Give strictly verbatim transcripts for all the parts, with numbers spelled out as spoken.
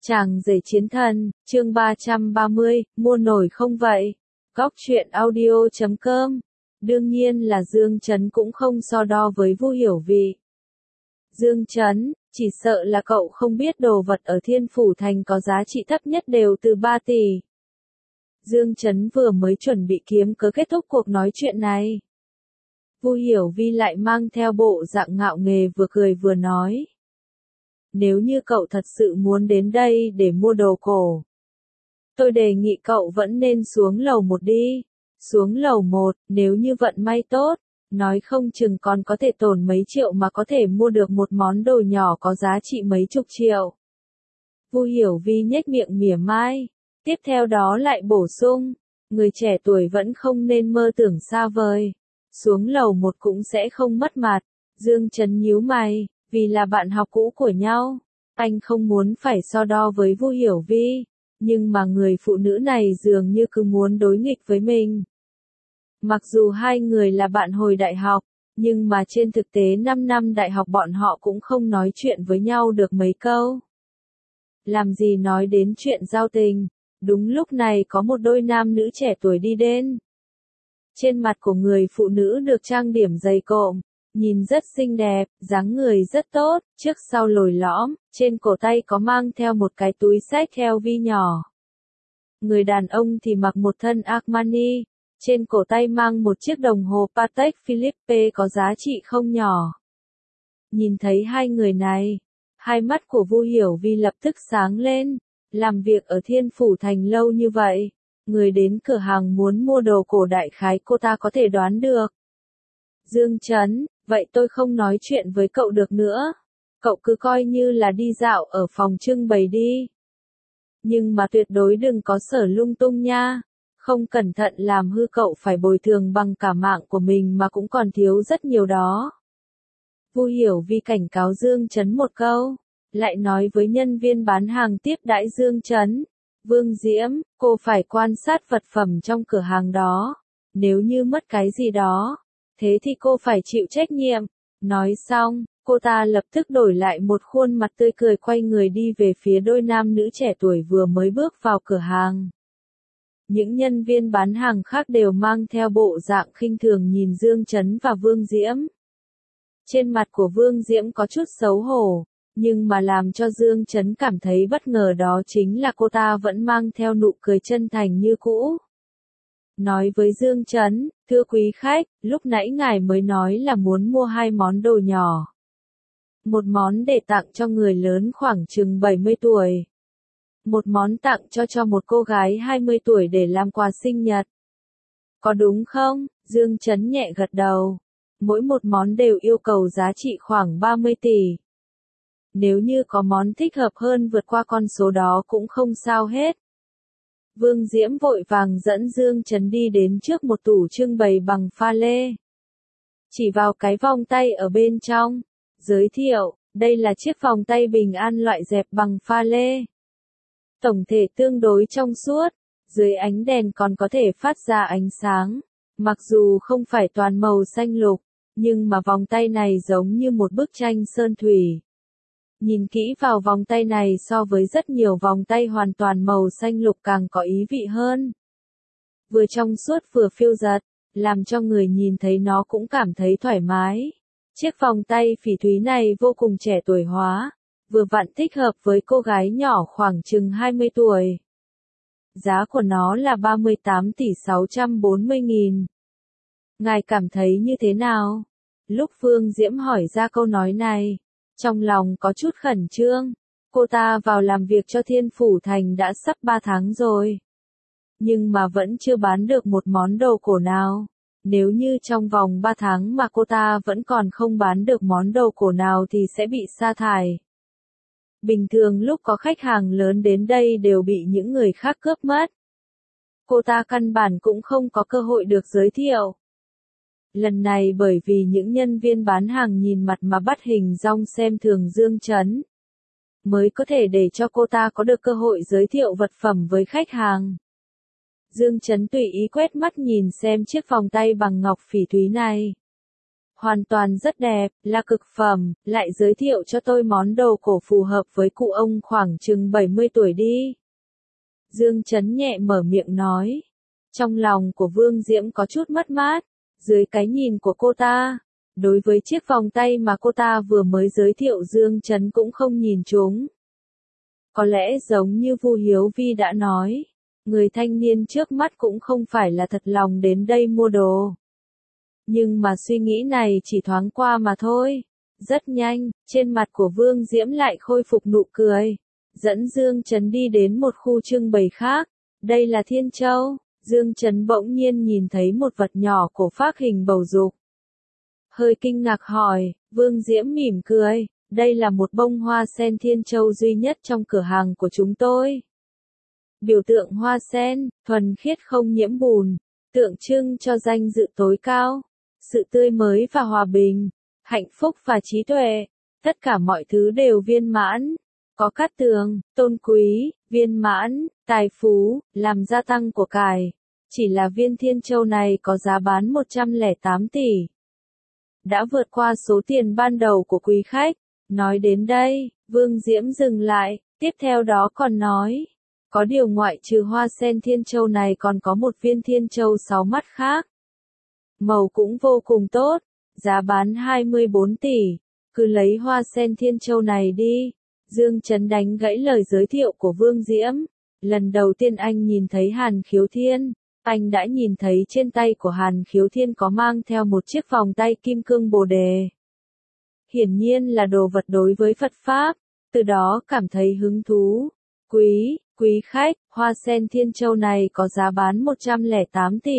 Chàng rể chiến thần, chương ba trăm ba mươi, mua nổi không vậy? Góc truyện audio chấm com. Đương nhiên là Dương Chấn cũng không so đo với Vu Hiểu Vi. Dương Chấn, chỉ sợ là cậu không biết đồ vật ở Thiên Phủ Thành có giá trị thấp nhất đều từ ba tỷ. Dương Chấn vừa mới chuẩn bị kiếm cớ kết thúc cuộc nói chuyện này. Vu Hiểu Vi lại mang theo bộ dạng ngạo nghễ vừa cười vừa nói. Nếu như cậu thật sự muốn đến đây để mua đồ cổ, tôi đề nghị cậu vẫn nên xuống lầu một đi. Xuống lầu một, nếu như vận may tốt, nói không chừng còn có thể tổn mấy triệu mà có thể mua được một món đồ nhỏ có giá trị mấy chục triệu. Vu Hiểu Vi nhếch miệng mỉa mai, tiếp theo đó lại bổ sung, người trẻ tuổi vẫn không nên mơ tưởng xa vời. Xuống lầu một cũng sẽ không mất mặt. Dương Chấn nhíu mày, vì là bạn học cũ của nhau, anh không muốn phải so đo với Vu Hiểu Vi, nhưng mà người phụ nữ này dường như cứ muốn đối nghịch với mình. Mặc dù hai người là bạn hồi đại học, nhưng mà trên thực tế năm năm đại học bọn họ cũng không nói chuyện với nhau được mấy câu. Làm gì nói đến chuyện giao tình, đúng lúc này có một đôi nam nữ trẻ tuổi đi đến. Trên mặt của người phụ nữ được trang điểm dày cộm, nhìn rất xinh đẹp, dáng người rất tốt, trước sau lồi lõm, trên cổ tay có mang theo một cái túi xách eo vi nhỏ. Người đàn ông thì mặc một thân Armani, trên cổ tay mang một chiếc đồng hồ Patek Philippe có giá trị không nhỏ. Nhìn thấy hai người này, hai mắt của Vu Hiểu Vi lập tức sáng lên, làm việc ở Thiên Phủ Thành lâu như vậy, người đến cửa hàng muốn mua đồ cổ đại khái cô ta có thể đoán được. Dương Chấn, vậy tôi không nói chuyện với cậu được nữa. Cậu cứ coi như là đi dạo ở phòng trưng bày đi. Nhưng mà tuyệt đối đừng có sở lung tung nha. Không cẩn thận làm hư cậu phải bồi thường bằng cả mạng của mình mà cũng còn thiếu rất nhiều đó. Vu Hiểu Vi cảnh cáo Dương Chấn một câu, lại nói với nhân viên bán hàng tiếp đãi Dương Chấn. Vương Diễm, cô phải quan sát vật phẩm trong cửa hàng đó. Nếu như mất cái gì đó, thế thì cô phải chịu trách nhiệm. Nói xong, cô ta lập tức đổi lại một khuôn mặt tươi cười quay người đi về phía đôi nam nữ trẻ tuổi vừa mới bước vào cửa hàng. Những nhân viên bán hàng khác đều mang theo bộ dạng khinh thường nhìn Dương Chấn và Vương Diễm. Trên mặt của Vương Diễm có chút xấu hổ, nhưng mà làm cho Dương Chấn cảm thấy bất ngờ đó chính là cô ta vẫn mang theo nụ cười chân thành như cũ. Nói với Dương Chấn, thưa quý khách, lúc nãy ngài mới nói là muốn mua hai món đồ nhỏ. Một món để tặng cho người lớn khoảng chừng bảy mươi tuổi. Một món tặng cho cho một cô gái hai mươi tuổi để làm quà sinh nhật. Có đúng không? Dương Chấn nhẹ gật đầu. Mỗi một món đều yêu cầu giá trị khoảng ba mươi tỷ. Nếu như có món thích hợp hơn vượt qua con số đó cũng không sao hết. Vương Diễm vội vàng dẫn Dương Chấn đi đến trước một tủ trưng bày bằng pha lê. Chỉ vào cái vòng tay ở bên trong, giới thiệu, đây là chiếc vòng tay bình an loại dẹp bằng pha lê. Tổng thể tương đối trong suốt, dưới ánh đèn còn có thể phát ra ánh sáng. Mặc dù không phải toàn màu xanh lục, nhưng mà vòng tay này giống như một bức tranh sơn thủy. Nhìn kỹ vào vòng tay này so với rất nhiều vòng tay hoàn toàn màu xanh lục càng có ý vị hơn. Vừa trong suốt vừa phiêu dật, làm cho người nhìn thấy nó cũng cảm thấy thoải mái. Chiếc vòng tay phỉ thúy này vô cùng trẻ tuổi hóa, vừa vặn thích hợp với cô gái nhỏ khoảng chừng hai mươi tuổi. Giá của nó là ba mươi tám tỷ sáu trăm bốn mươi nghìn. Ngài cảm thấy như thế nào? Lúc Vương Diễm hỏi ra câu nói này, trong lòng có chút khẩn trương. Cô ta vào làm việc cho Thiên Phủ Thành đã sắp ba tháng rồi. Nhưng mà vẫn chưa bán được một món đồ cổ nào. Nếu như trong vòng ba tháng mà cô ta vẫn còn không bán được món đồ cổ nào thì sẽ bị sa thải. Bình thường lúc có khách hàng lớn đến đây đều bị những người khác cướp mất. Cô ta căn bản cũng không có cơ hội được giới thiệu. Lần này bởi vì những nhân viên bán hàng nhìn mặt mà bắt hình dong xem thường Dương Chấn, mới có thể để cho cô ta có được cơ hội giới thiệu vật phẩm với khách hàng. Dương Chấn tùy ý quét mắt nhìn xem chiếc vòng tay bằng ngọc phỉ thúy này. hoàn toàn rất đẹp, là cực phẩm, lại giới thiệu cho tôi món đồ cổ phù hợp với cụ ông khoảng chừng bảy mươi tuổi đi. Dương Chấn nhẹ mở miệng nói. Trong lòng của Vương Diễm có chút mất mát, dưới cái nhìn của cô ta, đối với chiếc vòng tay mà cô ta vừa mới giới thiệu Dương Chấn cũng không nhìn trúng. Có lẽ giống như Vu Hiếu Vi đã nói, người thanh niên trước mắt cũng không phải là thật lòng đến đây mua đồ. Nhưng mà suy nghĩ này chỉ thoáng qua mà thôi. Rất nhanh, trên mặt của Vương Diễm lại khôi phục nụ cười. Dẫn Dương Chấn đi đến một khu trưng bày khác. Đây là Thiên Châu. Dương Chấn bỗng nhiên nhìn thấy một vật nhỏ cổ phác hình bầu dục. Hơi kinh ngạc hỏi, Vương Diễm mỉm cười. Đây là một bông hoa sen Thiên Châu duy nhất trong cửa hàng của chúng tôi. Biểu tượng hoa sen, thuần khiết không nhiễm bùn, tượng trưng cho danh dự tối cao, sự tươi mới và hòa bình, hạnh phúc và trí tuệ, tất cả mọi thứ đều viên mãn, có cát tường, tôn quý, viên mãn, tài phú, làm gia tăng của cải. Chỉ là viên Thiên Châu này có giá bán một trăm lẻ tám tỷ. Đã vượt qua số tiền ban đầu của quý khách. Nói đến đây, Vương Diễm dừng lại, tiếp theo đó còn nói. Có điều ngoại trừ hoa sen Thiên Châu này còn có một viên Thiên Châu sáu mắt khác. Màu cũng vô cùng tốt, giá bán hai mươi bốn tỷ, cứ lấy hoa sen Thiên Châu này đi. Dương Chấn đánh gãy lời giới thiệu của Vương Diễm. Lần đầu tiên anh nhìn thấy Hàn Khiếu Thiên, anh đã nhìn thấy trên tay của Hàn Khiếu Thiên có mang theo một chiếc vòng tay kim cương bồ đề. Hiển nhiên là đồ vật đối với Phật Pháp, từ đó cảm thấy hứng thú. Quý, quý khách, hoa sen Thiên Châu này có giá bán một trăm lẻ tám tỷ.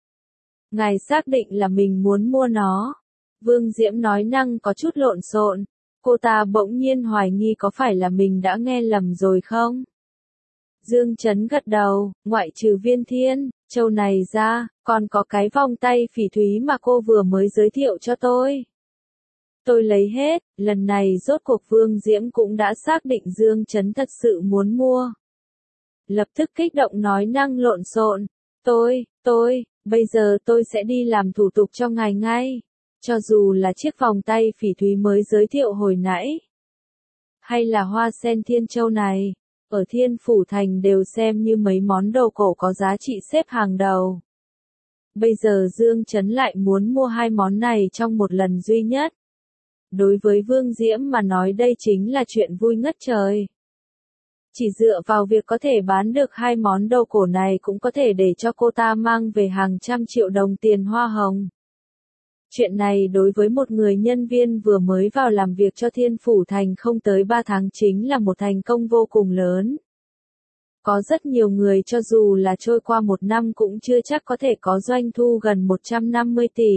Ngài xác định là mình muốn mua nó. Vương Diễm nói năng có chút lộn xộn. Cô ta bỗng nhiên hoài nghi có phải là mình đã nghe lầm rồi không? Dương Chấn gật đầu, ngoại trừ viên Thiên Châu này ra, còn có cái vòng tay phỉ thúy mà cô vừa mới giới thiệu cho tôi. Tôi lấy hết, lần này rốt cuộc Vương Diễm cũng đã xác định Dương Chấn thật sự muốn mua. Lập tức kích động nói năng lộn xộn, tôi, tôi, bây giờ tôi sẽ đi làm thủ tục cho ngài ngay. Cho dù là chiếc vòng tay phỉ thúy mới giới thiệu hồi nãy, hay là hoa sen Thiên Châu này, ở Thiên Phủ Thành đều xem như mấy món đồ cổ có giá trị xếp hàng đầu. Bây giờ Dương Chấn lại muốn mua hai món này trong một lần duy nhất. Đối với Vương Diễm mà nói đây chính là chuyện vui ngất trời. Chỉ dựa vào việc có thể bán được hai món đồ cổ này cũng có thể để cho cô ta mang về hàng trăm triệu đồng tiền hoa hồng. Chuyện này đối với một người nhân viên vừa mới vào làm việc cho Thiên Phủ Thành không tới ba tháng chính là một thành công vô cùng lớn. Có rất nhiều người cho dù là trôi qua một năm cũng chưa chắc có thể có doanh thu gần một trăm năm mươi tỷ.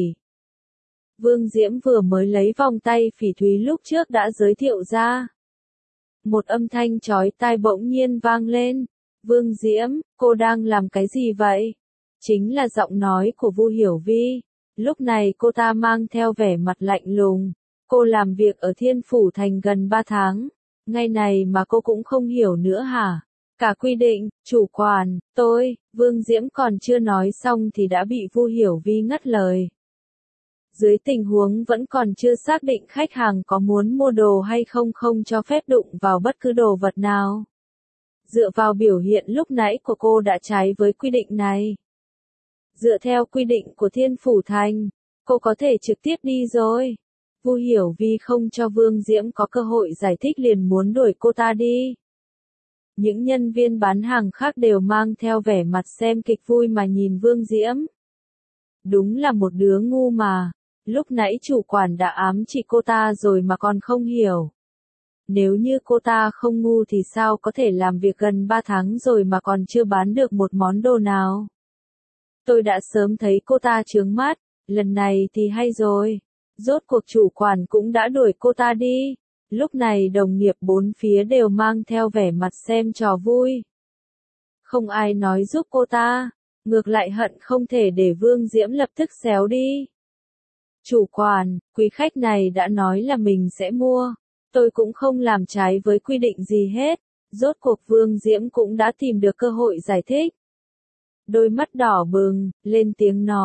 Vương Diễm vừa mới lấy vòng tay phỉ thúy lúc trước đã giới thiệu ra. Một âm thanh chói tai bỗng nhiên vang lên. Vương Diễm, cô đang làm cái gì vậy? Chính là giọng nói của Vu Hiểu Vi. Lúc này cô ta mang theo vẻ mặt lạnh lùng. Cô làm việc ở Thiên Phủ Thành gần ba tháng. Ngày này mà cô cũng không hiểu nữa hả? Cả quy định, chủ quản, tôi, Vương Diễm còn chưa nói xong thì đã bị Vu Hiểu Vi ngắt lời. Dưới tình huống vẫn còn chưa xác định khách hàng có muốn mua đồ hay không không cho phép đụng vào bất cứ đồ vật nào. Dựa vào biểu hiện lúc nãy của cô đã trái với quy định này. Dựa theo quy định của Thiên Phủ Thành, cô có thể trực tiếp đi rồi. Vu Hiểu Vi không cho Vương Diễm có cơ hội giải thích liền muốn đuổi cô ta đi. Những nhân viên bán hàng khác đều mang theo vẻ mặt xem kịch vui mà nhìn Vương Diễm. Đúng là một đứa ngu mà. Lúc nãy chủ quản đã ám chỉ cô ta rồi mà còn không hiểu. Nếu như cô ta không ngu thì sao có thể làm việc gần ba tháng rồi mà còn chưa bán được một món đồ nào. Tôi đã sớm thấy cô ta chướng mắt, lần này thì hay rồi. Rốt cuộc chủ quản cũng đã đuổi cô ta đi. Lúc này đồng nghiệp bốn phía đều mang theo vẻ mặt xem trò vui. Không ai nói giúp cô ta, ngược lại hận không thể để Vương Diễm lập tức xéo đi. Chủ quản, quý khách này đã nói là mình sẽ mua. Tôi cũng không làm trái với quy định gì hết. Rốt cuộc Vương Diễm cũng đã tìm được cơ hội giải thích. Đôi mắt đỏ bừng, lên tiếng nói,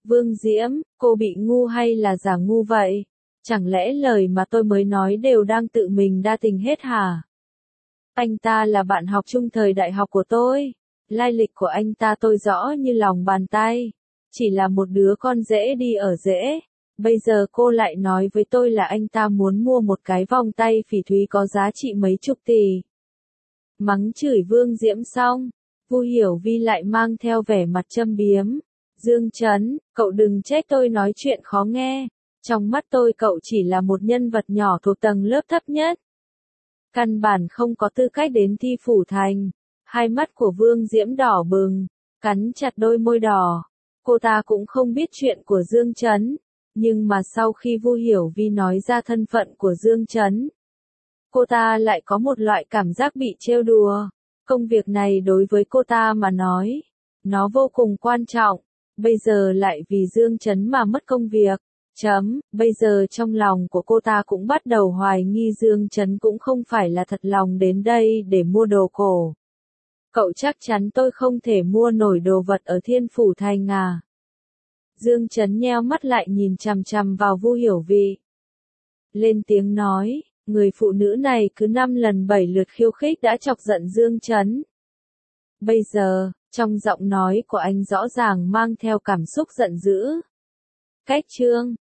Vương Diễm, cô bị ngu hay là giả ngu vậy? Chẳng lẽ lời mà tôi mới nói đều đang tự mình đa tình hết hả? Anh ta là bạn học chung thời đại học của tôi. Lai lịch của anh ta tôi rõ như lòng bàn tay. Chỉ là một đứa con dễ đi ở dễ. Bây giờ cô lại nói với tôi là anh ta muốn mua một cái vòng tay phỉ thúy có giá trị mấy chục tỷ. Mắng chửi Vương Diễm xong, Vu Hiểu Vi lại mang theo vẻ mặt châm biếm. Dương Chấn, cậu đừng trách tôi nói chuyện khó nghe. Trong mắt tôi cậu chỉ là một nhân vật nhỏ thuộc tầng lớp thấp nhất. Căn bản không có tư cách đến thi phủ thành. Hai mắt của Vương Diễm đỏ bừng, cắn chặt đôi môi đỏ. Cô ta cũng không biết chuyện của Dương Chấn. Nhưng mà sau khi Vu Hiểu Vi nói ra thân phận của Dương Chấn, cô ta lại có một loại cảm giác bị trêu đùa. Công việc này đối với cô ta mà nói, nó vô cùng quan trọng. Bây giờ lại vì Dương Chấn mà mất công việc. Chấm, bây giờ trong lòng của cô ta cũng bắt đầu hoài nghi Dương Chấn cũng không phải là thật lòng đến đây để mua đồ cổ. Cậu chắc chắn tôi không thể mua nổi đồ vật ở Thiên Phủ Thành à? Dương Chấn nheo mắt lại nhìn chằm chằm vào Vu Hiểu Vi. Lên tiếng nói, người phụ nữ này cứ năm lần bảy lượt khiêu khích đã chọc giận Dương Chấn. Bây giờ, trong giọng nói của anh rõ ràng mang theo cảm xúc giận dữ. Cách chương